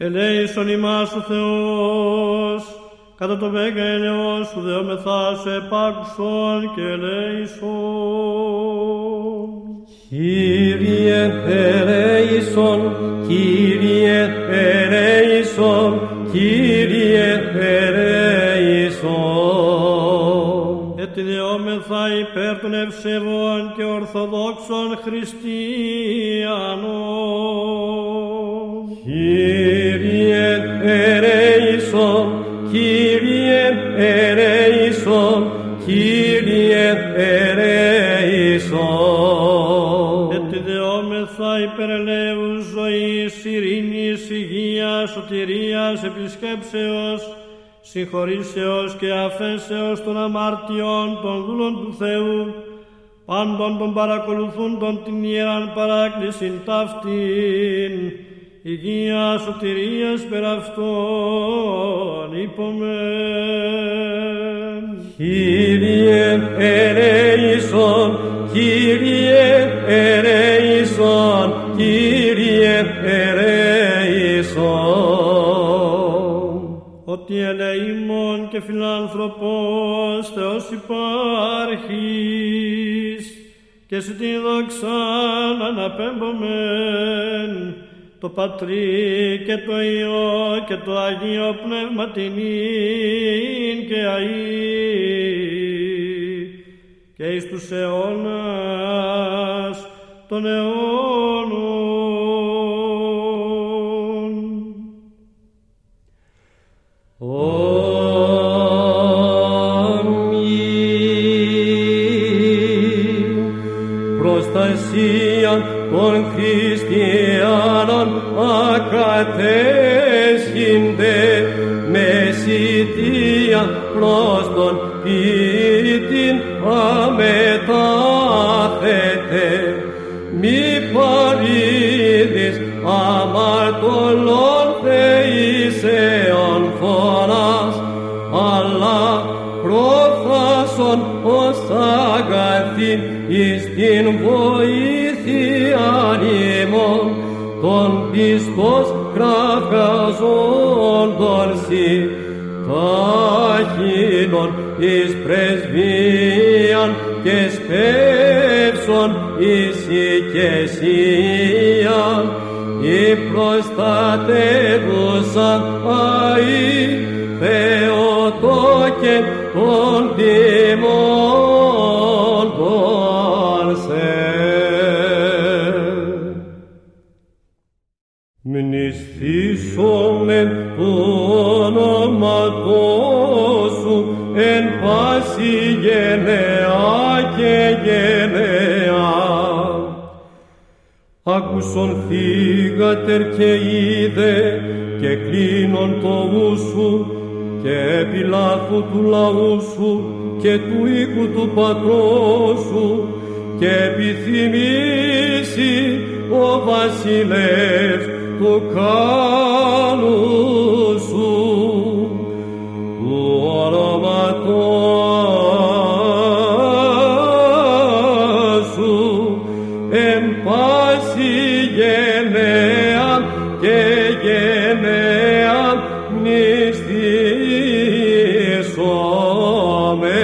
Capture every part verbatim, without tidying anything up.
Ελέησον ημάς ο Θεός, κατά το μέγα έλεος σου δεόμεθά σου επάκουσον και ελέησον. Κύριε ελέησον, Κύριε ελέησον, Κύριε ελέησον. Ετιδεόμεθα υπέρ των ευσεβών και ορθοδόξων χριστιανών. Κύριε ελέησον, Κύριε ελέησον, Κύριε ελέησον. Ετιδεόμεθα υπέρ ελέους ζωής, ειρήνης, υγείας, σωτηρίας, επισκέψεως, συγχωρήσεως και αφέσεως των αμαρτιών των δούλων του Θεού, πάντων των παρακολουθούντων την Ιεράν Παράκλησιν ταύτην, υγεία σωτηρίας περ' αυτόν υπομεν. Κύριε ελέησον, Κύριε ελέησον, Κύριε ελέησον. Ότι ελεήμων και φιλάνθρωπος Θεός υπάρχεις και σε την δόξαν αναπέμπομεν, το Πατρί και το Υιό και το Αγίο Πνεύμα την ίν και αΐ και εις τους αιώνας των αιώνων. Αμήν. Προστασία των χριστιανών ακατέσχυνται μεσητεία προς τον ποιητήν αμετάθετε. Μη παρήδεις αμαρτωλών θεήσεων φωνάς, αλλά προφάσον ως αγαθήν εις την βοήθειαν ημών των πιστός κραυγαζόντων σοι, ταχύνων εις πρεσβείαν και σπεύσον εις οικεσίαν, η προστατεύουσαν αΐ Θεοτόκε των τιμών των σε. Μνηστήσομεν το όνοματό σου εν πάση γενεά και γενεά. Άκουσον θύγατερ και είδε και κλείνον το ου σου και επιλάθου του λαού σου και του οίκου του πατρός σου και επιθυμήσει ο βασιλεύς του κάνου σου, του όνοματός σου εν πάση γενεά και γενεά μνηστήσομε.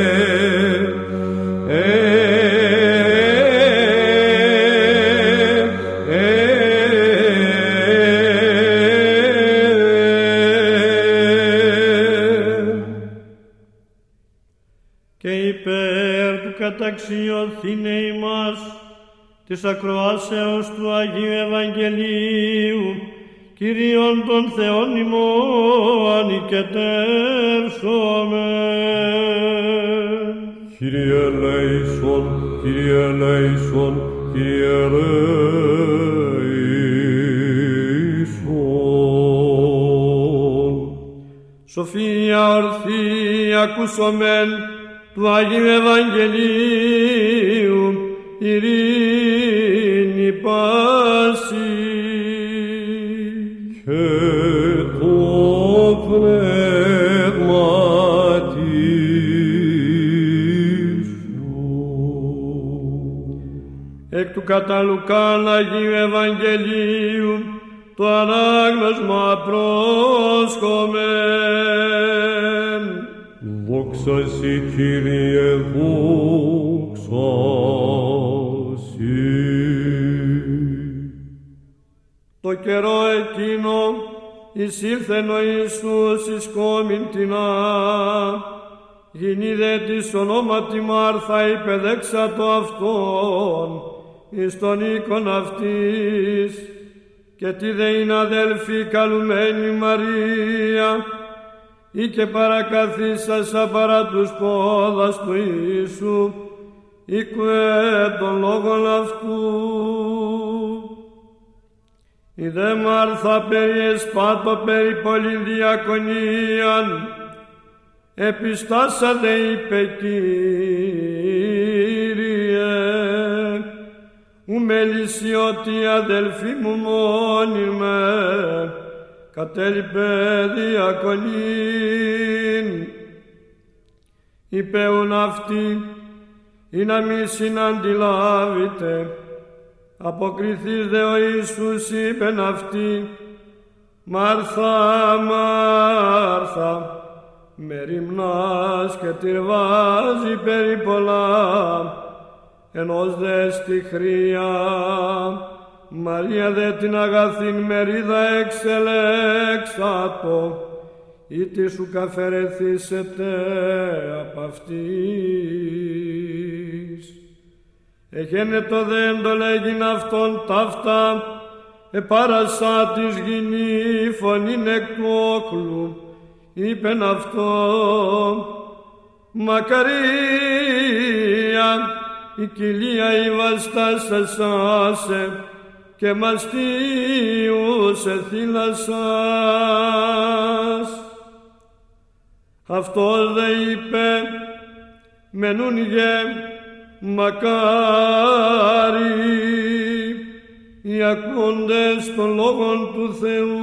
Καταξιωθήνε ημάς της ακροάσεως του Αγίου Ευαγγελίου, Κύριον των Θεών ημών οικετεύσομαι. Κύριε ελέησον, Κύριε ελέησον, Κύριε ελέησον. Σοφία ορθή ακούσομεν του Αγίου Ευαγγελίου, ειρήνη πάση. Και το πνεύμα σου. Εκ του κατά Λουκάν Αγίου Ευαγγελίου, το ανάγνωσμα πρόσκομεν. Δόξα σοι, Κύριε, δόξα σοι. Το καιρό εκείνο εισήλθεν ο Ιησούς εις κόμην τινά, γινήδε της ονόματι Μάρθα υπεδέξατο αυτόν εις τον οίκον αυτής, και τι δε είναι αδέλφη καλουμένη Μαρία, ή και παρακαθίσασα παρά τους πόδας του Ιησού, οίκουε των λόγων αυτού. Η δε Μάρθα περιεσπάτω περί πολυδιακονίαν, επιστάσατε είπε, Κύριε, ου μελισσιώτη αδελφή μου μόνη με, κατέλειπε διακονήν. Είπεουν αυτοί, ή να μη συναντιλάβετε. Αποκριθείς δε ο Ιησούς είπεν αυτοί, Μάρθα, Μάρθα, με ρημνάς και τυρβάζει περί πολλά, ενός δε στη χρία, Μαρία δε την αγαθήν μερίδα εξελέξατο, ή τι σου καφερεθήσετε απ' αυτής. Εγένετο δε εντολέγειν αυτόν ταύτα, επάρασα της γυνή φωνήν εκ του όκλου, είπεν αυτό, Μακαρία, η κοιλία η βαστάσασάσε, και μαστίουσε θύλασας. Αυτός δε είπε, μενούν γε, μακάρι οι ακούντες των λόγων του Θεού.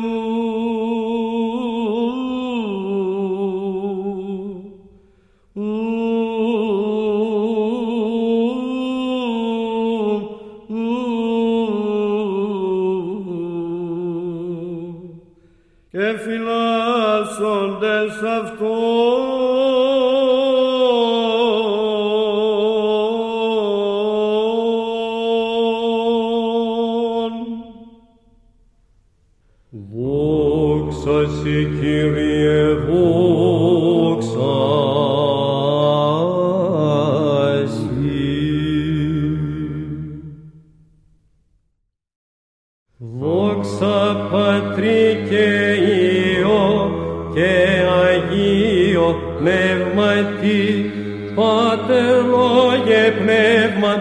Και φυλάσσοντες αυτόν δόξα σοι, Κύριε, δόξα σοι. Δόξα Πατρί και Υιό και Αγίο Πνεύματι, Πάτερ Λόγε Πνεύμα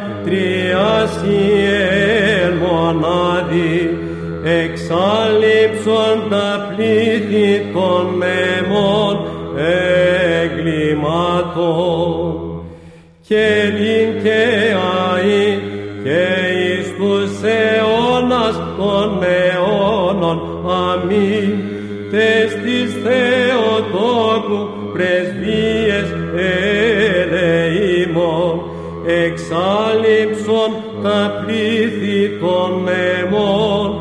τριάσιεν μονάδι, εξάλληψον τα πλήθη των μεμών εγκλημάτων, και λύν και αΐ και εις τους αιώνας των αιώνων. Αμήν. Τες της Θεοτόκου πρεσβείες ελεήμων, εξάλληψον τα πλήθη των μεμών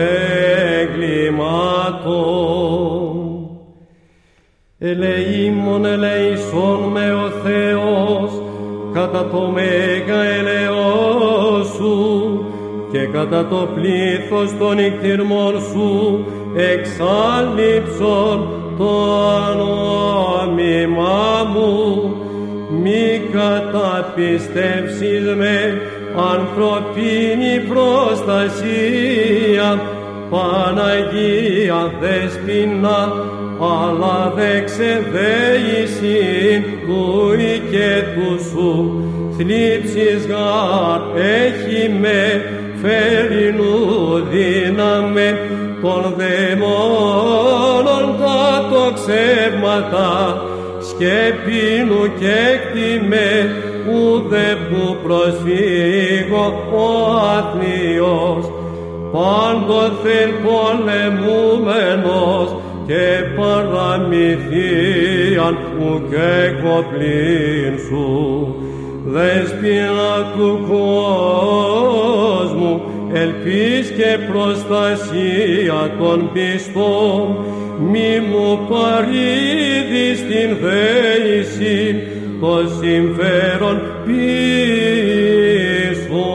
εγκλημάτων. Ελεήμων ελεησόν με ο Θεός, κατά το μέγα ελεός σου, και κατά το πλήθος των νυχτηρμών σου, εξάλληψον το νόμιμά μου. Μη καταπιστεύσεις με ανθρωπίνη προστασία, Παναγία Δέσποινα, αλλά δε ξεδέησιν του οικέτου σου. Θλίψεις γάρ έχει με φέρινου δύναμε, των δαιμόνων τα τοξεύματα, σκεπίνου και εκτιμέ, ουδε που προσφύγω ο αθνίος, πάντοθεν πολεμούμενος, και παραμυθίαν ουκ εκοπλήν σου. Δέσποινα του κόσμου, ελπίς και προστασία των πιστών, μη μου παρήδεις την δέηση, το συμφέρον πίσω.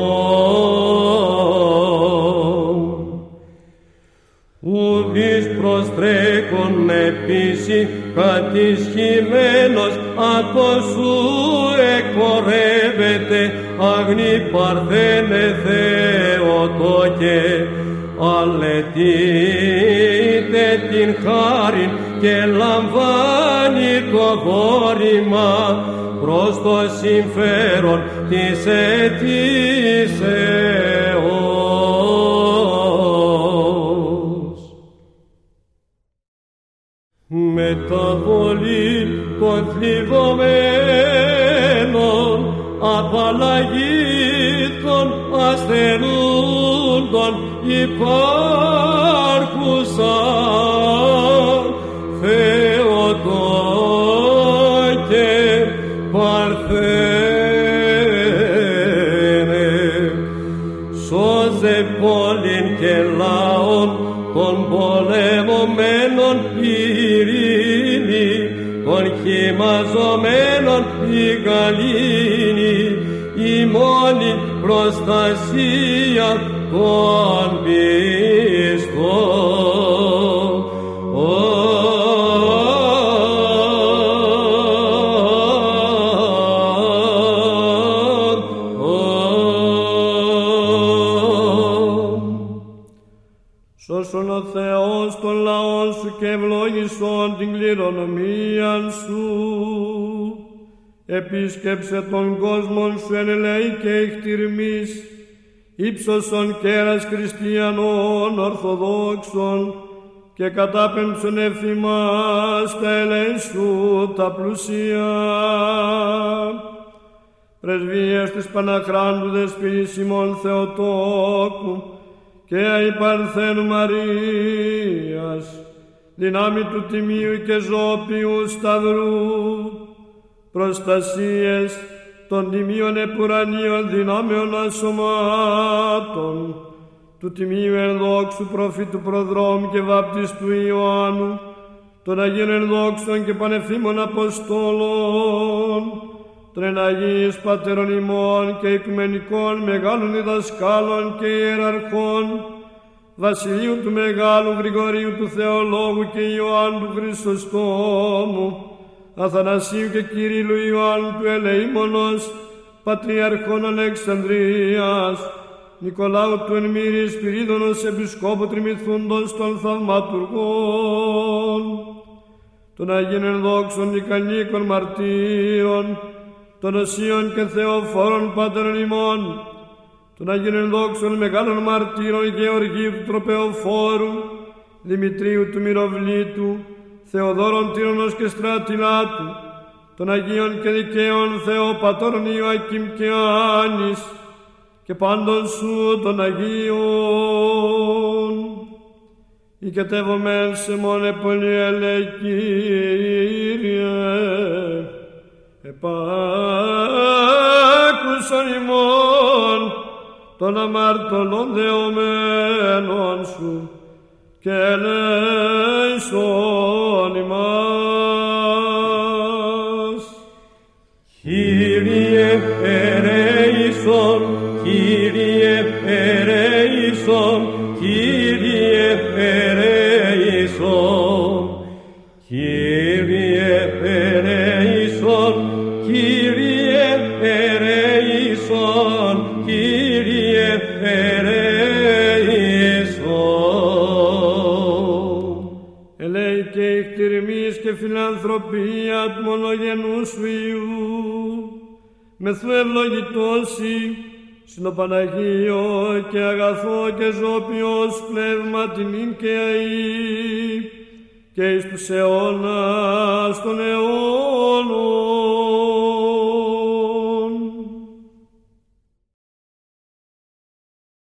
Ουδείς προστρέκον επίση κατησχημένος από σου εκπορεύεται, αγνή παρθένε Θεοτόκε, αλετείτε την χάριν και λαμβάνει το δόρημα προς το συμφέρον της αιτήσεως. Μεταβολή των θλιβωμένων, απαλλαγή των ασθενούντων υπάρχουσα, Θεοτόκε παρθένε, σώζε πόλην και λαών των πολεμωμένων ειρήνη, των χυμαζωμένων η γαλήνη, η μόνη προστασία των πιστών. Σώσον ο Θεός των λαών σου και ευλόγησον την κληρονομίαν σου. Επίσκεψε τον κόσμον σου εν ελεή και ηχτηρμής, ύψωσον κέρας χριστιανών ορθοδόξων και κατάπεμψον ευθυμάς τα ελέη σου τα πλουσία. Πρεσβείες της Παναχράντου Δεσποινής ημών Θεοτόκου και αι Παρθένου Μαρίας, δυνάμει του Τιμίου και Ζώπιου Σταυρού, προστασίες των Τιμίων επουρανίων δυνάμεων ασωμάτων, του Τιμίου ενδόξου προφήτου προδρόμου και βαπτιστού Ιωάννου, των Αγίων ενδόξων και πανευθύμων Αποστόλων, των εναγίης πατέρων ημών και οικουμενικών μεγάλων διδασκάλων και ιεραρχών, Βασιλείου του Μεγάλου Γρηγορίου του Θεολόγου και Ιωάννου του Χρυσοστόμου, Αθανασίου και Κυρίλλου Ιωάννου του Ελεήμονος, Πατριαρχών Αλεξανδρίας, Νικολάου του Ενμύρη Σπυρίδωνος Επισκόπου Τριμηθούντος των Θαυματουργών, των Αγίων Ενδόξων Νικανίκων Μαρτύρων, των Οσίων και Θεοφόρων Πάτερων ημών, των Αγίων Ενδόξων Μεγάλων Μαρτύρων Γεωργίου του Τροπεοφόρου, Δημητρίου του Μυροβλήτου, Θεοδόρων Τύρονος και Στρατιλάτου, των Αγίων και Δικαίων Θεοπατώρων Ιωακήμ και Άνης, και πάντων σου των Αγίων. Οικετεύομεν σε μόνε πολύ ελεη Κύριε, επάκουσον ημών των αμαρτωλών δεωμένων σου και ελέησον ημάς. Κύριε ελέησον, Κύριε ελέησον, Κύριε ελέησον, Κύριε ελέησον, Κύριε ελέησον, Κύριε ελέησον. Ελέη και ηχτηρμής και φιλανθρωπία του μονογενού σου Υιού, μεθού ευλογητώσει, συνοπαναγίο και αγαθό και ζώπιος πνεύμα τιμήν και αή, και εις τους αιώνας των αιώνων.